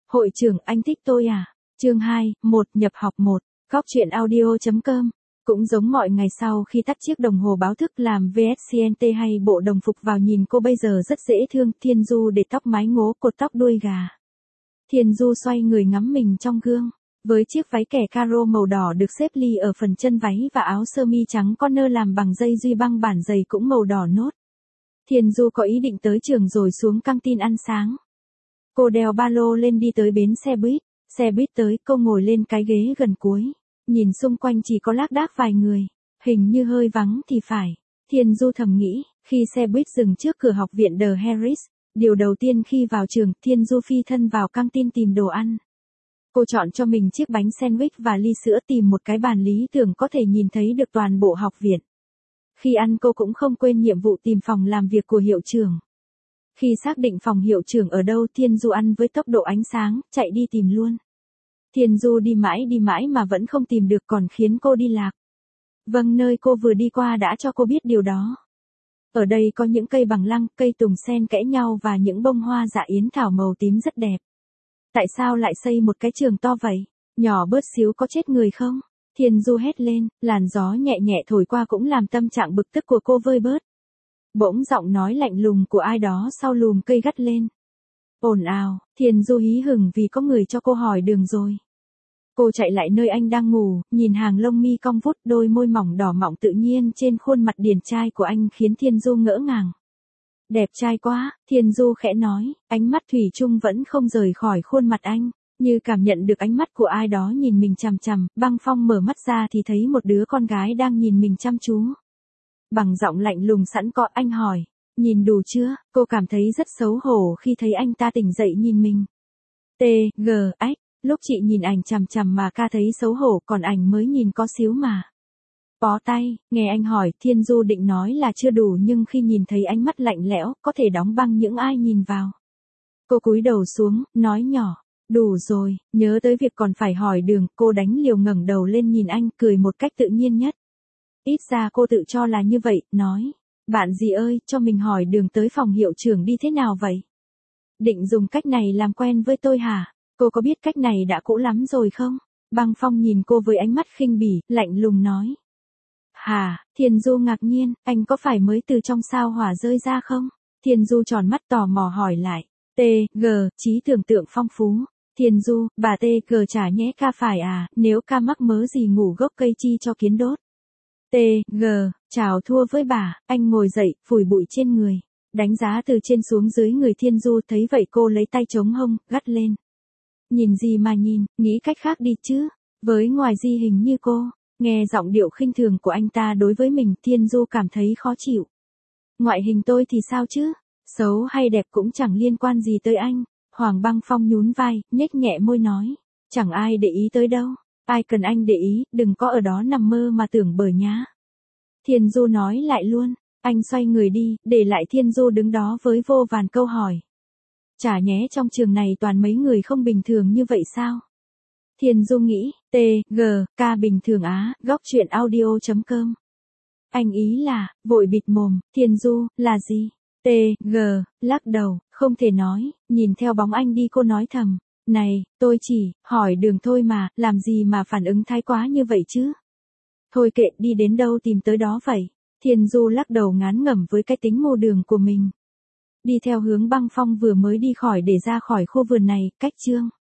Hội trưởng anh thích tôi à? Chương 2, 1 nhập học 1, Góc truyện audio.com. Cũng giống mọi ngày sau khi tắt chiếc đồng hồ báo thức làm VSCNT hay bộ đồng phục vào nhìn cô bây giờ rất dễ thương. Thiên Du để tóc mái ngố cột tóc đuôi gà. Thiên Du xoay người ngắm mình trong gương. Với chiếc váy kẻ caro màu đỏ được xếp ly ở phần chân váy và áo sơ mi trắng corner làm bằng dây duy băng bản giày cũng màu đỏ nốt. Thiên Du có ý định tới trường rồi xuống căng tin ăn sáng. Cô đeo ba lô lên đi tới bến xe buýt. Xe buýt tới, cô ngồi lên cái ghế gần cuối. Nhìn xung quanh chỉ có lác đác vài người. Hình như hơi vắng thì phải. Thiên Du thầm nghĩ, khi xe buýt dừng trước cửa học viện The Harris. Điều đầu tiên khi vào trường, Thiên Du phi thân vào căng tin tìm đồ ăn. Cô chọn cho mình chiếc bánh sandwich và ly sữa, tìm một cái bàn lý tưởng có thể nhìn thấy được toàn bộ học viện. Khi ăn cô cũng không quên nhiệm vụ tìm phòng làm việc của hiệu trưởng. Khi xác định phòng hiệu trưởng ở đâu, Thiên Du ăn với tốc độ ánh sáng, chạy đi tìm luôn. Thiên Du đi mãi mà vẫn không tìm được, còn khiến cô đi lạc. Vâng, nơi cô vừa đi qua đã cho cô biết điều đó. Ở đây có những cây bằng lăng, cây tùng xen kẽ nhau và những bông hoa dạ yến thảo màu tím rất đẹp. Tại sao lại xây một cái trường to vậy? Nhỏ bớt xíu có chết người không? Thiên Du hét lên, làn gió nhẹ nhẹ thổi qua cũng làm tâm trạng bực tức của cô vơi bớt. Bỗng giọng nói lạnh lùng của ai đó sau lùm cây gắt lên. Ồn ào, Thiên Du hí hửng vì có người cho cô hỏi đường rồi. Cô chạy lại nơi anh đang ngủ, nhìn hàng lông mi cong vút, đôi môi mỏng đỏ mọng tự nhiên trên khuôn mặt điển trai của anh khiến Thiên Du ngỡ ngàng. Đẹp trai quá, Thiên Du khẽ nói, ánh mắt thủy chung vẫn không rời khỏi khuôn mặt anh, như cảm nhận được ánh mắt của ai đó nhìn mình chằm chằm. Băng Phong mở mắt ra thì thấy một đứa con gái đang nhìn mình chăm chú. Bằng giọng lạnh lùng sẵn có, anh hỏi, nhìn đủ chưa? Cô cảm thấy rất xấu hổ khi thấy anh ta tỉnh dậy nhìn mình. Ách, lúc chị nhìn ảnh chằm chằm mà ca thấy xấu hổ, còn ảnh mới nhìn có xíu mà. Bó tay, nghe anh hỏi, Thiên Du định nói là chưa đủ nhưng khi nhìn thấy ánh mắt lạnh lẽo, có thể đóng băng những ai nhìn vào. Cô cúi đầu xuống, nói nhỏ, đủ rồi, nhớ tới việc còn phải hỏi đường. Cô đánh liều ngẩng đầu lên nhìn anh, cười một cách tự nhiên nhất. Ít ra cô tự cho là như vậy, nói, bạn gì ơi, cho mình hỏi đường tới phòng hiệu trưởng đi thế nào vậy? Định dùng cách này làm quen với tôi hả? Cô có biết cách này đã cũ lắm rồi không? Băng Phong nhìn cô với ánh mắt khinh bỉ, lạnh lùng nói. Hả? Thiên Du ngạc nhiên, anh có phải mới từ trong sao hỏa rơi ra không? Thiên Du tròn mắt tò mò hỏi lại. Trí tưởng tượng phong phú. Thiên Du, bà chả nhẽ ca phải à, nếu ca mắc mớ gì ngủ gốc cây chi cho kiến đốt. Chào thua với bà. Anh ngồi dậy, phủi bụi trên người. Đánh giá từ trên xuống dưới người Thiên Du, thấy vậy cô lấy tay chống hông, gắt lên. Nhìn gì mà nhìn, nghĩ cách khác đi chứ. Với ngoài di hình như cô. Nghe giọng điệu khinh thường của anh ta đối với mình, Thiên Du cảm thấy khó chịu. Ngoại hình tôi thì sao chứ? Xấu hay đẹp cũng chẳng liên quan gì tới anh. Hoàng Băng Phong nhún vai, nhếch nhẹ môi nói. Chẳng ai để ý tới đâu. Ai cần anh để ý, đừng có ở đó nằm mơ mà tưởng bời nhá. Thiên Du nói lại luôn. Anh xoay người đi, để lại Thiên Du đứng đó với vô vàn câu hỏi. Chả nhẽ trong trường này toàn mấy người không bình thường như vậy sao? Thiên Du nghĩ, ca bình thường á, góc truyện audio.com. Anh ý là, vội bịt mồm, Thiên Du, là gì? Lắc đầu, không thể nói, nhìn theo bóng anh đi cô nói thầm. Này, tôi chỉ, hỏi đường thôi mà, làm gì mà phản ứng thái quá như vậy chứ? Thôi kệ, đi đến đâu tìm tới đó vậy. Thiên Du lắc đầu ngán ngẩm với cái tính mù đường của mình. Đi theo hướng Băng Phong vừa mới đi khỏi để ra khỏi khu vườn này, cách chương